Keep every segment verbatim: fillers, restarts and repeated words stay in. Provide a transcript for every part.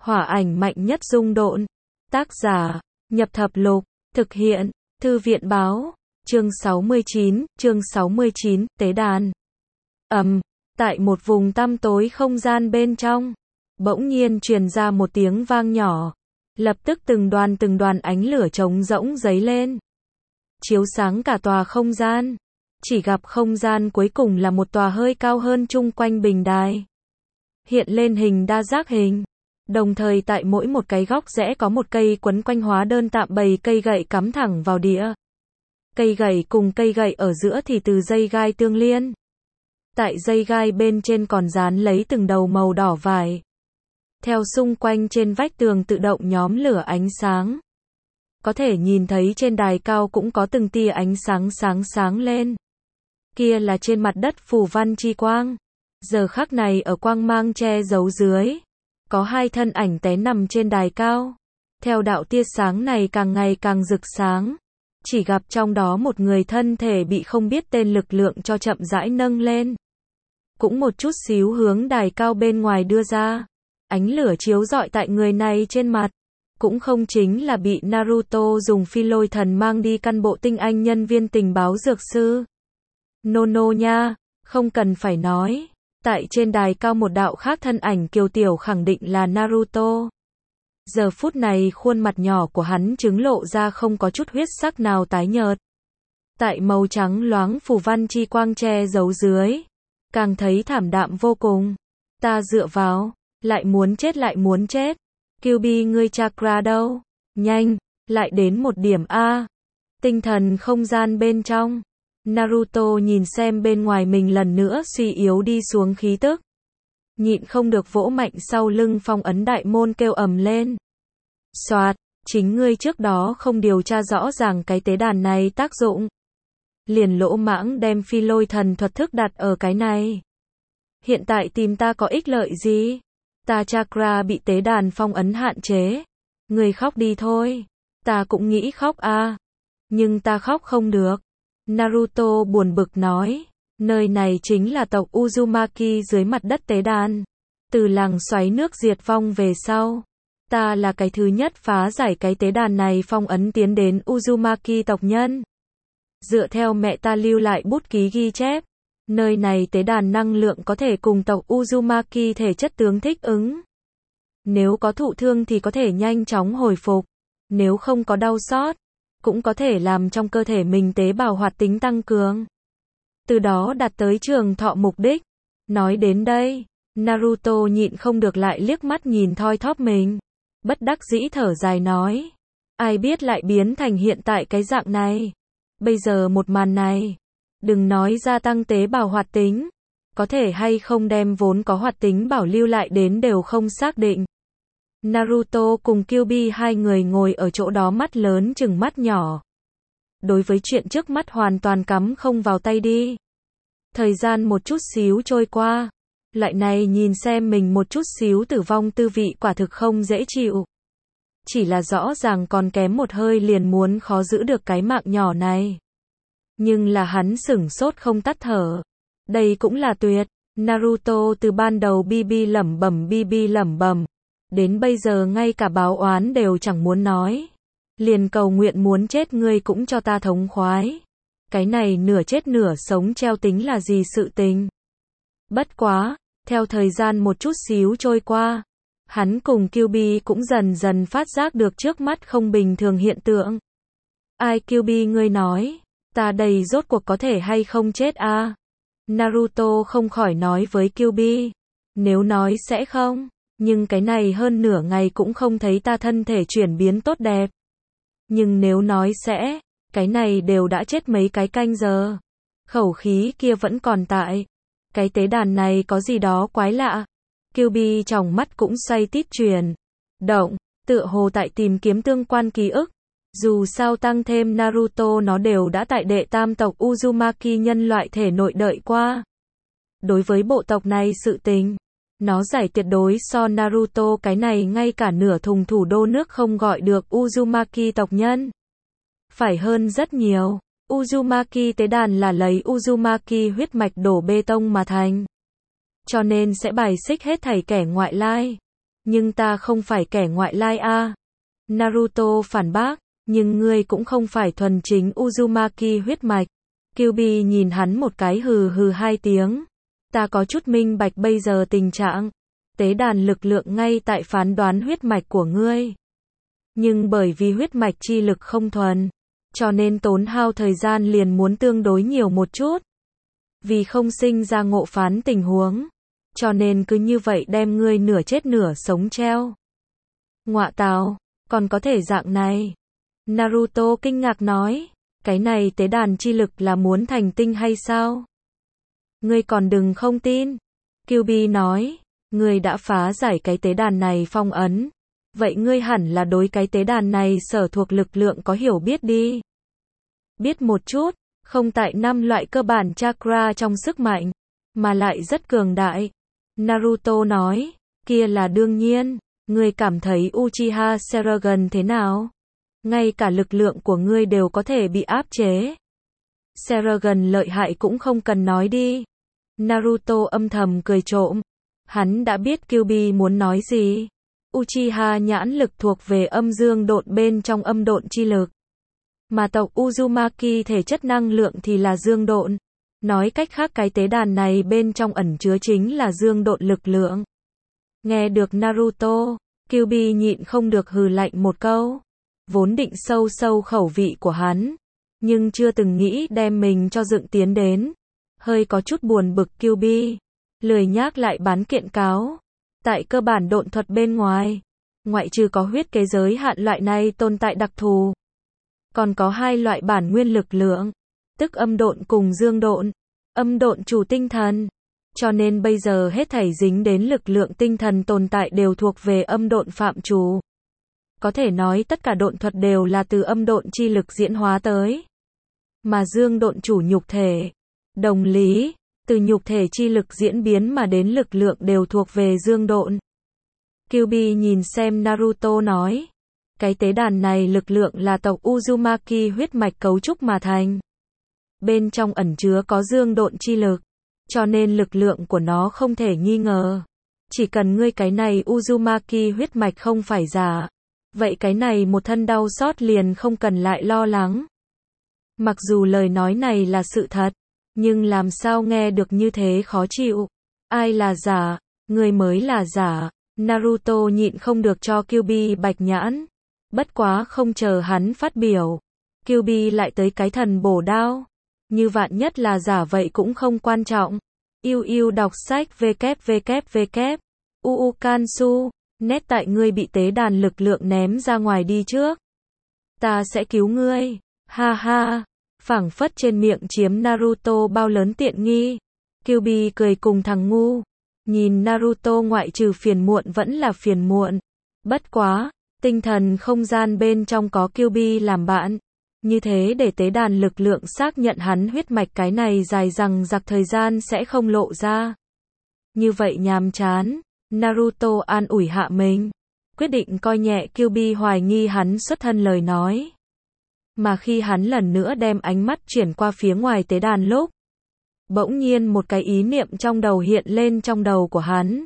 Hỏa ảnh mạnh nhất dung độn. Tác giả, Nhập Thập Lục. Thực hiện, Thư viện báo. Chương sáu mươi chín, chương sáu mươi chín, tế đàn. Ầm, tại một vùng tăm tối không gian bên trong, bỗng nhiên truyền ra một tiếng vang nhỏ. Lập tức từng đoàn từng đoàn ánh lửa trống rỗng giấy lên, chiếu sáng cả tòa không gian. Chỉ gặp không gian cuối cùng là một tòa hơi cao hơn chung quanh bình đài, hiện lên hình đa giác hình. Đồng thời tại mỗi một cái góc rẽ có một cây quấn quanh hóa đơn tạm bầy cây gậy cắm thẳng vào địa. Cây gậy cùng cây gậy ở giữa thì từ dây gai tương liên. Tại dây gai bên trên còn dán lấy từng đầu màu đỏ vải. Theo xung quanh trên vách tường tự động nhóm lửa ánh sáng. Có thể nhìn thấy trên đài cao cũng có từng tia ánh sáng sáng sáng lên. Kia là trên mặt đất phù văn chi quang. Giờ khắc này ở quang mang che giấu dưới, có hai thân ảnh té nằm trên đài cao. Theo đạo tia sáng này càng ngày càng rực sáng, chỉ gặp trong đó một người thân thể bị không biết tên lực lượng cho chậm rãi nâng lên. Cũng một chút xíu hướng đài cao bên ngoài đưa ra. Ánh lửa chiếu rọi tại người này trên mặt. Cũng không chính là bị Naruto dùng phi lôi thần mang đi căn bộ tinh anh nhân viên tình báo dược sư. Nono nha, không cần phải nói. Tại trên đài cao một đạo khác thân ảnh kiều tiểu khẳng định là Naruto. Giờ phút này khuôn mặt nhỏ của hắn chứng lộ ra không có chút huyết sắc nào tái nhợt. Tại màu trắng loáng phù văn chi quang che giấu dưới, càng thấy thảm đạm vô cùng. Ta dựa vào, lại muốn chết lại muốn chết. Kyuubi ngươi chakra đâu? Nhanh, lại đến một điểm A. Tinh thần không gian bên trong. Naruto nhìn xem bên ngoài mình lần nữa suy yếu đi xuống khí tức. Nhịn không được vỗ mạnh sau lưng phong ấn đại môn kêu ầm lên. Soạt, chính ngươi trước đó không điều tra rõ ràng cái tế đàn này tác dụng. Liền lỗ mãng đem phi lôi thần thuật thức đặt ở cái này. Hiện tại tìm ta có ích lợi gì? Ta chakra bị tế đàn phong ấn hạn chế. Ngươi khóc đi thôi. Ta cũng nghĩ khóc a, nhưng ta khóc không được. Naruto buồn bực nói, nơi này chính là tộc Uzumaki dưới mặt đất tế đàn. Từ làng xoáy nước diệt vong về sau, ta là cái thứ nhất phá giải cái tế đàn này phong ấn tiến đến Uzumaki tộc nhân. Dựa theo mẹ ta lưu lại bút ký ghi chép, nơi này tế đàn năng lượng có thể cùng tộc Uzumaki thể chất tướng thích ứng. Nếu có thụ thương thì có thể nhanh chóng hồi phục, nếu không có đau xót, cũng có thể làm trong cơ thể mình tế bào hoạt tính tăng cường. Từ đó đạt tới trường thọ mục đích. Nói đến đây, Naruto nhịn không được lại liếc mắt nhìn thoi thóp mình. Bất đắc dĩ thở dài nói. Ai biết lại biến thành hiện tại cái dạng này. Bây giờ một màn này, đừng nói gia tăng tế bào hoạt tính, có thể hay không đem vốn có hoạt tính bảo lưu lại đến đều không xác định. Naruto cùng Kyuubi hai người ngồi ở chỗ đó mắt lớn chừng mắt nhỏ. Đối với chuyện trước mắt hoàn toàn cắm không vào tay đi. Thời gian một chút xíu trôi qua, lại này nhìn xem mình một chút xíu tử vong tư vị quả thực không dễ chịu. Chỉ là rõ ràng còn kém một hơi liền muốn khó giữ được cái mạng nhỏ này. Nhưng là hắn sửng sốt không tắt thở. Đây cũng là tuyệt. Naruto từ ban đầu bi bi lẩm bẩm bi bi lẩm bẩm, đến bây giờ ngay cả báo oán đều chẳng muốn nói. Liền cầu nguyện muốn chết ngươi cũng cho ta thống khoái. Cái này nửa chết nửa sống treo tính là gì sự tình. Bất quá, theo thời gian một chút xíu trôi qua, hắn cùng Kyuubi cũng dần dần phát giác được trước mắt không bình thường hiện tượng. Ai Kyuubi ngươi nói, ta đây rốt cuộc có thể hay không chết a? À? Naruto không khỏi nói với Kyuubi, nếu nói sẽ không, nhưng cái này hơn nửa ngày cũng không thấy ta thân thể chuyển biến tốt đẹp. Nhưng nếu nói sẽ, cái này đều đã chết mấy cái canh giờ. Khẩu khí kia vẫn còn tại. Cái tế đàn này có gì đó quái lạ. Kyuubi trong mắt cũng xoay tít chuyển động, tựa hồ tại tìm kiếm tương quan ký ức. Dù sao tăng thêm Naruto nó đều đã tại đệ tam tộc Uzumaki nhân loại thể nội đợi qua. Đối với bộ tộc này sự tình, nó giải tuyệt đối so Naruto cái này ngay cả nửa thùng thủ đô nước không gọi được Uzumaki tộc nhân. Phải hơn rất nhiều. Uzumaki tế đàn là lấy Uzumaki huyết mạch đổ bê tông mà thành. Cho nên sẽ bài xích hết thảy kẻ ngoại lai. Nhưng ta không phải kẻ ngoại lai a. Naruto phản bác, nhưng ngươi cũng không phải thuần chính Uzumaki huyết mạch. Kyuubi nhìn hắn một cái hừ hừ hai tiếng. Ta có chút minh bạch bây giờ tình trạng. Tế đàn lực lượng ngay tại phán đoán huyết mạch của ngươi. Nhưng bởi vì huyết mạch chi lực không thuần, cho nên tốn hao thời gian liền muốn tương đối nhiều một chút. Vì không sinh ra ngộ phán tình huống, cho nên cứ như vậy đem ngươi nửa chết nửa sống treo. Ngọa tào, còn có thể dạng này. Naruto kinh ngạc nói, cái này tế đàn chi lực là muốn thành tinh hay sao? Ngươi còn đừng không tin. Kyuubi nói, ngươi đã phá giải cái tế đàn này phong ấn. Vậy ngươi hẳn là đối cái tế đàn này sở thuộc lực lượng có hiểu biết đi. Biết một chút, không tại năm loại cơ bản chakra trong sức mạnh, mà lại rất cường đại. Naruto nói, kia là đương nhiên, ngươi cảm thấy Uchiha Sharingan thế nào? Ngay cả lực lượng của ngươi đều có thể bị áp chế. Sharingan lợi hại cũng không cần nói đi. Naruto âm thầm cười trộm. Hắn đã biết Kyuubi muốn nói gì. Uchiha nhãn lực thuộc về âm dương độn bên trong âm độn chi lực. Mà tộc Uzumaki thể chất năng lượng thì là dương độn. Nói cách khác cái tế đàn này bên trong ẩn chứa chính là dương độn lực lượng. Nghe được Naruto, Kyuubi nhịn không được hừ lạnh một câu. Vốn định sâu sâu khẩu vị của hắn, nhưng chưa từng nghĩ đem mình cho dựng tiến đến. Hơi có chút buồn bực Kyuubi, lười nhác lại bán kiện cáo. Tại cơ bản độn thuật bên ngoài, ngoại trừ có huyết kế giới hạn loại này tồn tại đặc thù, còn có hai loại bản nguyên lực lượng, tức âm độn cùng dương độn. Âm độn chủ tinh thần, cho nên bây giờ hết thảy dính đến lực lượng tinh thần tồn tại đều thuộc về âm độn phạm trù. Có thể nói tất cả độn thuật đều là từ âm độn chi lực diễn hóa tới. Mà dương độn chủ nhục thể, đồng lý, từ nhục thể chi lực diễn biến mà đến lực lượng đều thuộc về dương độn. Kyuubi nhìn xem Naruto nói, cái tế đàn này lực lượng là tộc Uzumaki huyết mạch cấu trúc mà thành. Bên trong ẩn chứa có dương độn chi lực, cho nên lực lượng của nó không thể nghi ngờ. Chỉ cần ngươi cái này Uzumaki huyết mạch không phải giả, vậy cái này một thân đau xót liền không cần lại lo lắng. Mặc dù lời nói này là sự thật, nhưng làm sao nghe được như thế khó chịu. Ai là giả? Ngươi mới là giả. Naruto nhịn không được cho Kyuubi bạch nhãn. Bất quá không chờ hắn phát biểu, Kyuubi lại tới cái thần bổ đao. Như vạn nhất là giả vậy cũng không quan trọng. Yêu yêu đọc sách www. Uu Kansu, nét tại ngươi bị tế đàn lực lượng ném ra ngoài đi trước. Ta sẽ cứu ngươi. Ha ha. Phảng phất trên miệng chiếm Naruto bao lớn tiện nghi. Kyuubi cười cùng thằng ngu. Nhìn Naruto ngoại trừ phiền muộn vẫn là phiền muộn. Bất quá, tinh thần không gian bên trong có Kyuubi làm bạn. Như thế để tế đàn lực lượng xác nhận hắn huyết mạch cái này dài dằng dặc thời gian sẽ không lộ ra. Như vậy nhàm chán, Naruto an ủi hạ mình. Quyết định coi nhẹ Kyuubi hoài nghi hắn xuất thân lời nói. Mà khi hắn lần nữa đem ánh mắt chuyển qua phía ngoài tế đàn lúc, bỗng nhiên một cái ý niệm trong đầu hiện lên trong đầu của hắn.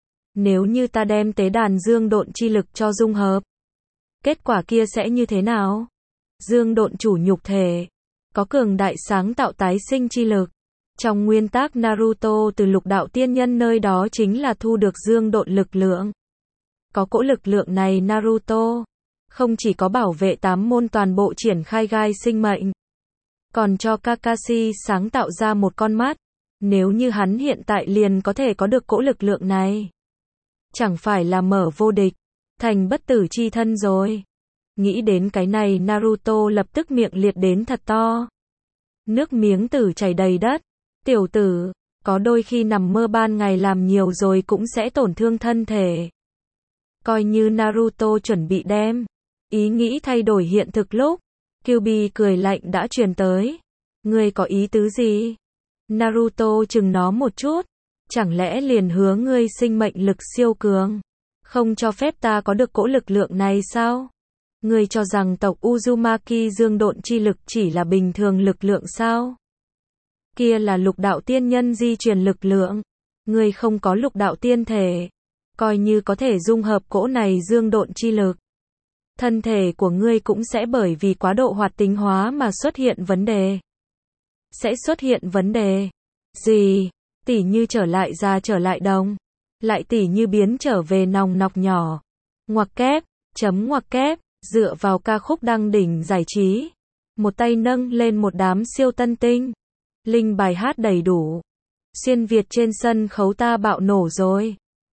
Nếu như ta đem tế đàn dương độn chi lực cho dung hợp, kết quả kia sẽ như thế nào? Dương độn chủ nhục thể, có cường đại sáng tạo tái sinh chi lực. Trong nguyên tắc Naruto từ lục đạo tiên nhân nơi đó chính là thu được dương độn lực lượng. Có cỗ lực lượng này Naruto không chỉ có bảo vệ tám môn toàn bộ triển khai gai sinh mệnh, còn cho Kakashi sáng tạo ra một con mắt. Nếu như hắn hiện tại liền có thể có được cỗ lực lượng này, chẳng phải là mở vô địch, thành bất tử chi thân rồi. Nghĩ đến cái này Naruto lập tức miệng liệt đến thật to. Nước miếng tử chảy đầy đất. Tiểu tử, có đôi khi nằm mơ ban ngày làm nhiều rồi cũng sẽ tổn thương thân thể. Coi như Naruto chuẩn bị đem ý nghĩ thay đổi hiện thực lúc, Kyuubi cười lạnh đã truyền tới. Ngươi có ý tứ gì? Naruto chừng nó một chút. Chẳng lẽ liền hứa ngươi sinh mệnh lực siêu cường, không cho phép ta có được cỗ lực lượng này sao? Ngươi cho rằng tộc Uzumaki dương độn chi lực chỉ là bình thường lực lượng sao? Kia là lục đạo tiên nhân di truyền lực lượng. Ngươi không có lục đạo tiên thể, coi như có thể dung hợp cỗ này dương độn chi lực. Thân thể của ngươi cũng sẽ bởi vì quá độ hoạt tính hóa mà xuất hiện vấn đề. Sẽ xuất hiện vấn đề. Gì? Tỉ như trở lại già trở lại đồng. Lại tỉ như biến trở về nòng nọc nhỏ. Ngoặc kép, chấm ngoặc kép, dựa vào ca khúc đăng đỉnh giải trí. Một tay nâng lên một đám siêu tân tinh. Linh bài hát đầy đủ. Xuyên Việt trên sân khấu ta bạo nổ rồi.